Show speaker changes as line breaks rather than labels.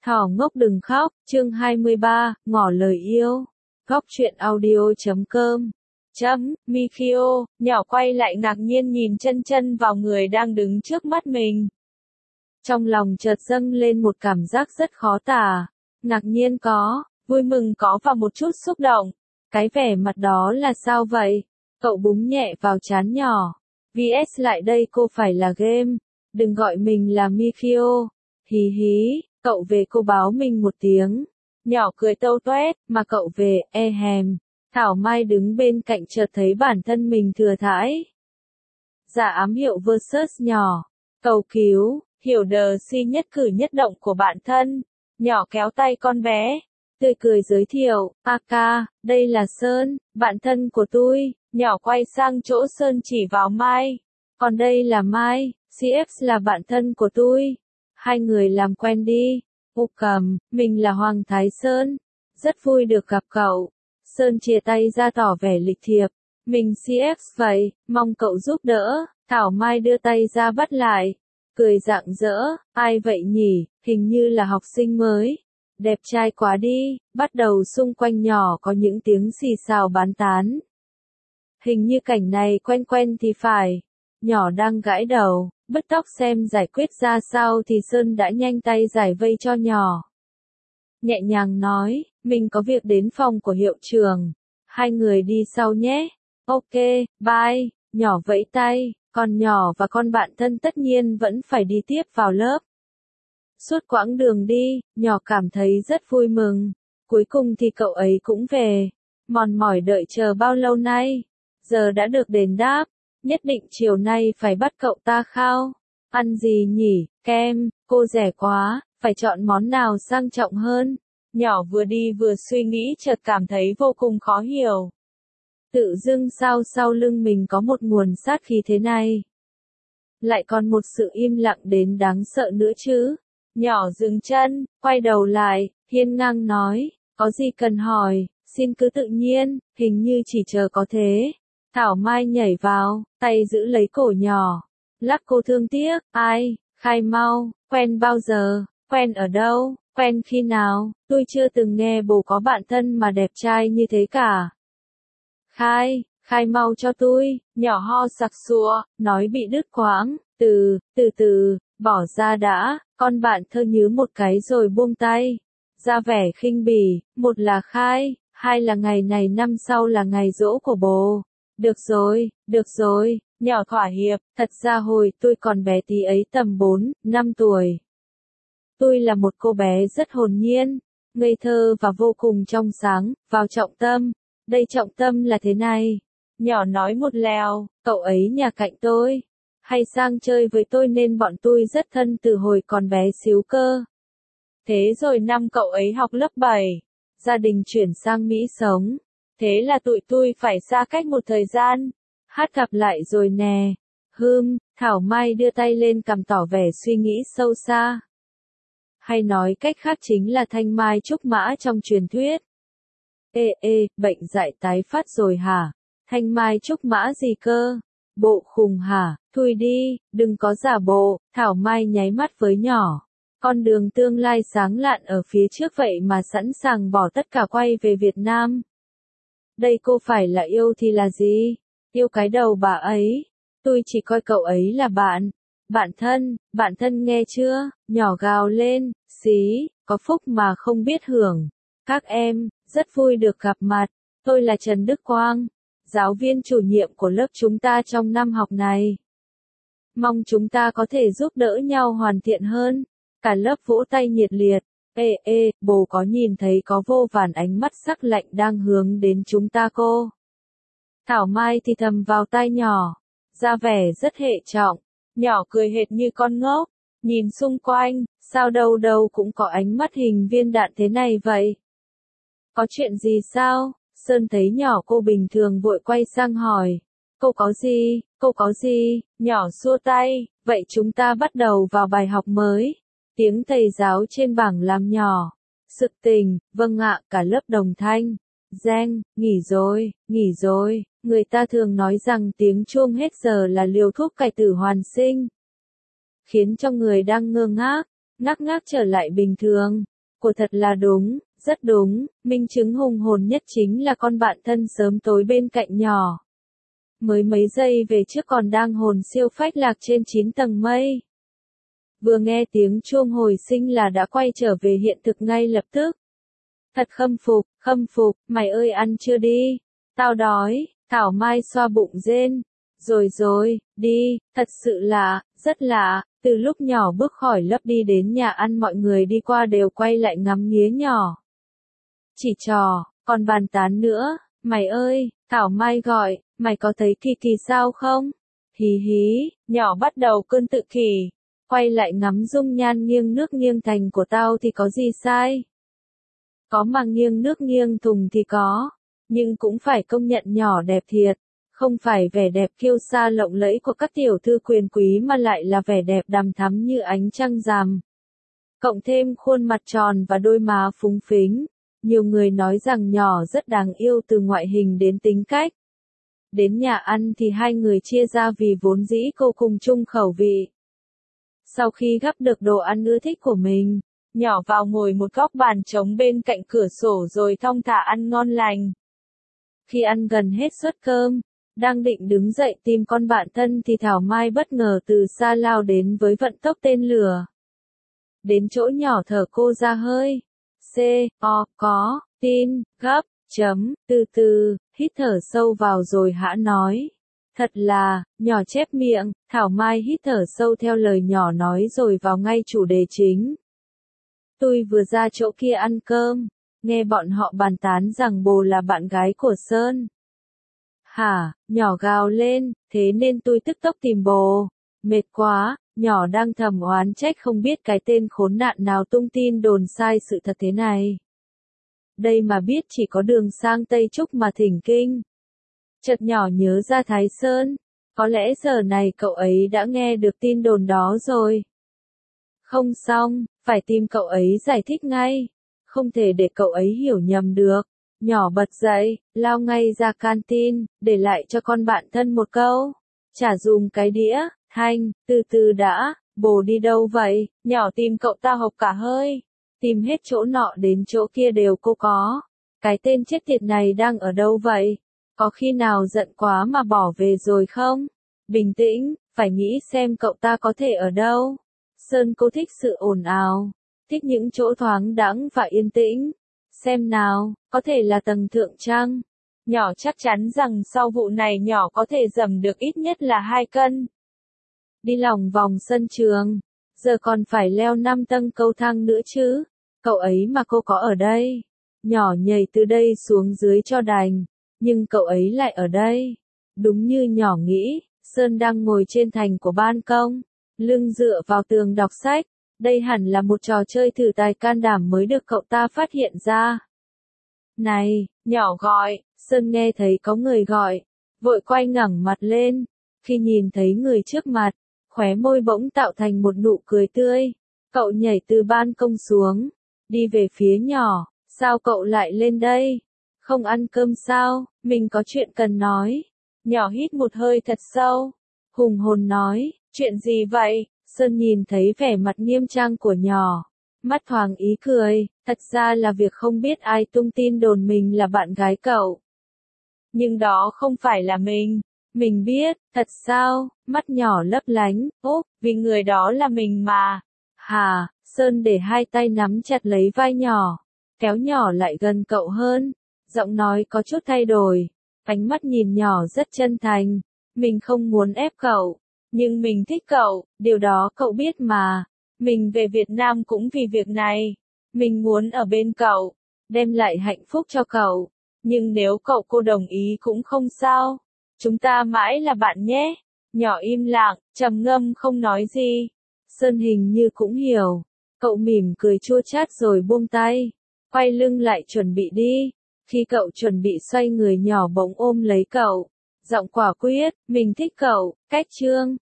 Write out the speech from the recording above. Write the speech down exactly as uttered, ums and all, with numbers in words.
Thỏ ngốc đừng khóc, chương hai mươi ba, ngỏ lời yêu. Góc truyện audio chấm com. Chấm, Mikio, nhỏ quay lại ngạc nhiên nhìn chân chân vào người đang đứng trước mắt mình. Trong lòng chợt dâng lên một cảm giác rất khó tả. Ngạc nhiên có, vui mừng có và một chút xúc động. Cái vẻ mặt đó là sao vậy? Cậu búng nhẹ vào trán nhỏ. vê ét lại đây cô phải là game. Đừng gọi mình là Mikio. Hí hí, cậu về cô báo mình một tiếng. Nhỏ cười tâu toét, mà cậu về, e hèm. Thảo Mai đứng bên cạnh chợt thấy bản thân mình thừa thãi. Dạ ám hiệu versus nhỏ. Cầu cứu, hiểu đờ si nhất cử nhất động của bạn thân. Nhỏ kéo tay con bé. Tươi cười giới thiệu, a ca, đây là Sơn, bạn thân của tôi. Nhỏ quay sang chỗ Sơn chỉ vào Mai. Còn đây là Mai, xê ép là bạn thân của tôi. Hai người làm quen đi. Ô cầm, mình là Hoàng Thái Sơn. Rất vui được gặp cậu. Sơn chia tay ra tỏ vẻ lịch thiệp. Mình xê ép vậy, mong cậu giúp đỡ. Thảo Mai đưa tay ra bắt lại. Cười rạng rỡ, ai vậy nhỉ, hình như là học sinh mới. Đẹp trai quá đi, bắt đầu xung quanh nhỏ có những tiếng xì xào bán tán. Hình như cảnh này quen quen thì phải. Nhỏ đang gãi đầu, bứt tóc xem giải quyết ra sao thì Sơn đã nhanh tay giải vây cho nhỏ. Nhẹ nhàng nói, mình có việc đến phòng của hiệu trưởng. Hai người đi sau nhé. Ok, bye. Nhỏ vẫy tay, còn nhỏ và con bạn thân tất nhiên vẫn phải đi tiếp vào lớp. Suốt quãng đường đi, nhỏ cảm thấy rất vui mừng. Cuối cùng thì cậu ấy cũng về. Mòn mỏi đợi chờ bao lâu nay. Giờ đã được đền đáp. Nhất định chiều nay phải bắt cậu ta khao. Ăn gì nhỉ, kem, cô rẻ quá, phải chọn món nào sang trọng hơn. Nhỏ vừa đi vừa suy nghĩ chợt cảm thấy vô cùng khó hiểu. Tự dưng sao sau lưng mình có một nguồn sát khí thế này. Lại còn một sự im lặng đến đáng sợ nữa chứ. Nhỏ dừng chân, quay đầu lại, hiên ngang nói, có gì cần hỏi, xin cứ tự nhiên, hình như chỉ chờ có thế. Thảo Mai nhảy vào, tay giữ lấy cổ nhỏ. Lắc cô thương tiếc, ai, khai mau, quen bao giờ, quen ở đâu, quen khi nào, tôi chưa từng nghe bồ có bạn thân mà đẹp trai như thế cả. Khai, khai mau cho tôi, nhỏ ho sặc sụa, nói bị đứt quãng, từ, từ từ, bỏ ra đã, con bạn thơ nhứ một cái rồi buông tay. Ra vẻ khinh bỉ, một là khai, hai là ngày này năm sau là ngày giỗ của bồ. Được rồi, được rồi, nhỏ thỏa hiệp, thật ra hồi tôi còn bé tí ấy tầm bốn, năm tuổi. Tôi là một cô bé rất hồn nhiên, ngây thơ và vô cùng trong sáng, vào trọng tâm. Đây trọng tâm là thế này. Nhỏ nói một lèo, cậu ấy nhà cạnh tôi. Hay sang chơi với tôi nên bọn tôi rất thân từ hồi còn bé xíu cơ. Thế rồi năm cậu ấy học lớp bảy. Gia đình chuyển sang Mỹ sống. Thế là tụi tôi phải xa cách một thời gian. Hát gặp lại rồi nè. Hưm, Thảo Mai đưa tay lên cằm tỏ vẻ suy nghĩ sâu xa. Hay nói cách khác chính là thanh mai trúc mã trong truyền thuyết. Ê ê, bệnh dại tái phát rồi hả? Thanh mai trúc mã gì cơ? Bộ khùng hả? Thôi đi, đừng có giả bộ. Thảo Mai nháy mắt với nhỏ. Con đường tương lai sáng lạn ở phía trước vậy mà sẵn sàng bỏ tất cả quay về Việt Nam. Đây cô phải là yêu thì là gì? Yêu cái đầu bà ấy. Tôi chỉ coi cậu ấy là bạn. Bạn thân, bạn thân nghe chưa? Nhỏ gào lên, xí, có phúc mà không biết hưởng. Các em, rất vui được gặp mặt. Tôi là Trần Đức Quang, giáo viên chủ nhiệm của lớp chúng ta trong năm học này. Mong chúng ta có thể giúp đỡ nhau hoàn thiện hơn. Cả lớp vỗ tay nhiệt liệt. Ê ê, bồ có nhìn thấy có vô vàn ánh mắt sắc lạnh đang hướng đến chúng ta cô? Thảo Mai thì thầm vào tai nhỏ. Ra vẻ rất hệ trọng. Nhỏ cười hệt như con ngốc. Nhìn xung quanh, sao đâu đâu cũng có ánh mắt hình viên đạn thế này vậy? Có chuyện gì sao? Sơn thấy nhỏ cô bình thường vội quay sang hỏi. Cô có gì, cô có gì? Nhỏ xua tay, vậy chúng ta bắt đầu vào bài học mới. Tiếng thầy giáo trên bảng làm nhỏ. Sực tình, vâng ạ, cả lớp đồng thanh. Giang, nghỉ rồi, nghỉ rồi. Người ta thường nói rằng tiếng chuông hết giờ là liều thuốc cải tử hoàn sinh. Khiến cho người đang ngơ ngác, ngác ngác trở lại bình thường. của thật là đúng, rất đúng, minh chứng hùng hồn nhất chính là con bạn thân sớm tối bên cạnh nhỏ. Mới mấy giây về trước còn đang hồn siêu phách lạc trên chín tầng mây. Vừa nghe tiếng chuông hồi sinh là đã quay trở về hiện thực ngay lập tức. Thật khâm phục, khâm phục, mày ơi ăn chưa đi? Tao đói, Thảo Mai xoa bụng rên. Rồi rồi, đi, thật sự lạ, rất lạ, từ lúc nhỏ bước khỏi lớp đi đến nhà ăn mọi người đi qua đều quay lại ngắm nghía nhỏ. Chỉ trò, còn bàn tán nữa, mày ơi, Thảo Mai gọi, mày có thấy Kỳ Kỳ sao không? Hí hí, nhỏ bắt đầu cơn tự kỷ, quay lại ngắm dung nhan nghiêng nước nghiêng thành của tao thì có gì sai? Có mà nghiêng nước nghiêng thùng thì có, nhưng cũng phải công nhận nhỏ đẹp thiệt, không phải vẻ đẹp kiêu sa lộng lẫy của các tiểu thư quyền quý mà lại là vẻ đẹp đằm thắm như ánh trăng rằm. Cộng thêm khuôn mặt tròn và đôi má phúng phính, nhiều người nói rằng nhỏ rất đáng yêu từ ngoại hình đến tính cách. Đến nhà ăn thì hai người chia ra vì vốn dĩ cô cùng chung khẩu vị. Sau khi gắp được đồ ăn ưa thích của mình, nhỏ vào ngồi một góc bàn trống bên cạnh cửa sổ rồi thong thả ăn ngon lành. Khi ăn gần hết suất cơm, đang định đứng dậy tìm con bạn thân thì Thảo Mai bất ngờ từ xa lao đến với vận tốc tên lửa. Đến chỗ nhỏ thở cô ra hơi. C, O, có, tin, gấp, chấm, từ từ, hít thở sâu vào rồi hã nói. Thật là, nhỏ chép miệng, Thảo Mai hít thở sâu theo lời nhỏ nói rồi vào ngay chủ đề chính. Tôi vừa ra chỗ kia ăn cơm, nghe bọn họ bàn tán rằng bồ là bạn gái của Sơn. Hả, nhỏ gào lên, thế nên tôi tức tốc tìm bồ. Mệt quá, nhỏ đang thầm oán trách không biết cái tên khốn nạn nào tung tin đồn sai sự thật thế này. Đây mà biết chỉ có đường sang Tây Trúc mà thỉnh kinh. Chợt nhỏ nhớ ra Thái Sơn, có lẽ giờ này cậu ấy đã nghe được tin đồn đó rồi. Không xong, phải tìm cậu ấy giải thích ngay, không thể để cậu ấy hiểu nhầm được. Nhỏ bật dậy, lao ngay ra canteen, để lại cho con bạn thân một câu. Trả dùm cái đĩa, Thanh, từ từ đã, bồ đi đâu vậy? Nhỏ tìm cậu ta hộc cả hơi. Tìm hết chỗ nọ đến chỗ kia đều cô có. Cái tên chết tiệt này đang ở đâu vậy? Có khi nào giận quá mà bỏ về rồi không? Bình tĩnh, phải nghĩ xem cậu ta có thể ở đâu. Sơn cô thích sự ồn ào, thích những chỗ thoáng đãng và yên tĩnh. Xem nào, có thể là tầng thượng chăng? Nhỏ chắc chắn rằng sau vụ này nhỏ có thể dầm được ít nhất là hai cân. Đi lòng vòng sân trường, giờ còn phải leo năm tầng cầu thang nữa chứ. Cậu ấy mà cô có ở đây. Nhỏ nhảy từ đây xuống dưới cho đành, nhưng cậu ấy lại ở đây. Đúng như nhỏ nghĩ, Sơn đang ngồi trên thành của ban công, lưng dựa vào tường đọc sách. Đây hẳn là một trò chơi thử tài can đảm mới được cậu ta phát hiện ra. Này, nhỏ gọi, Sơn nghe thấy có người gọi, vội quay ngẩng mặt lên. Khi nhìn thấy người trước mặt, khóe môi bỗng tạo thành một nụ cười tươi. Cậu nhảy từ ban công xuống, đi về phía nhỏ. Sao cậu lại lên đây? Không ăn cơm sao? Mình có chuyện cần nói. Nhỏ hít một hơi thật sâu, hùng hồn nói, chuyện gì vậy? Sơn nhìn thấy vẻ mặt nghiêm trang của nhỏ, mắt thoáng ý cười, thật ra là việc không biết ai tung tin đồn mình là bạn gái cậu. Nhưng đó không phải là mình, mình biết, thật sao? Mắt nhỏ lấp lánh, ốp, vì người đó là mình mà. Hà, Sơn để hai tay nắm chặt lấy vai nhỏ, kéo nhỏ lại gần cậu hơn, giọng nói có chút thay đổi, ánh mắt nhìn nhỏ rất chân thành, mình không muốn ép cậu. Nhưng mình thích cậu, điều đó cậu biết mà. Mình về Việt Nam cũng vì việc này. Mình muốn ở bên cậu, đem lại hạnh phúc cho cậu. Nhưng nếu cậu cô đồng ý cũng không sao. Chúng ta mãi là bạn nhé. Nhỏ im lặng, trầm ngâm không nói gì. Sơn hình như cũng hiểu. Cậu mỉm cười chua chát rồi buông tay. Quay lưng lại chuẩn bị đi. Khi cậu chuẩn bị xoay người nhỏ bỗng ôm lấy cậu. Giọng quả quyết, mình thích cậu, cách chương.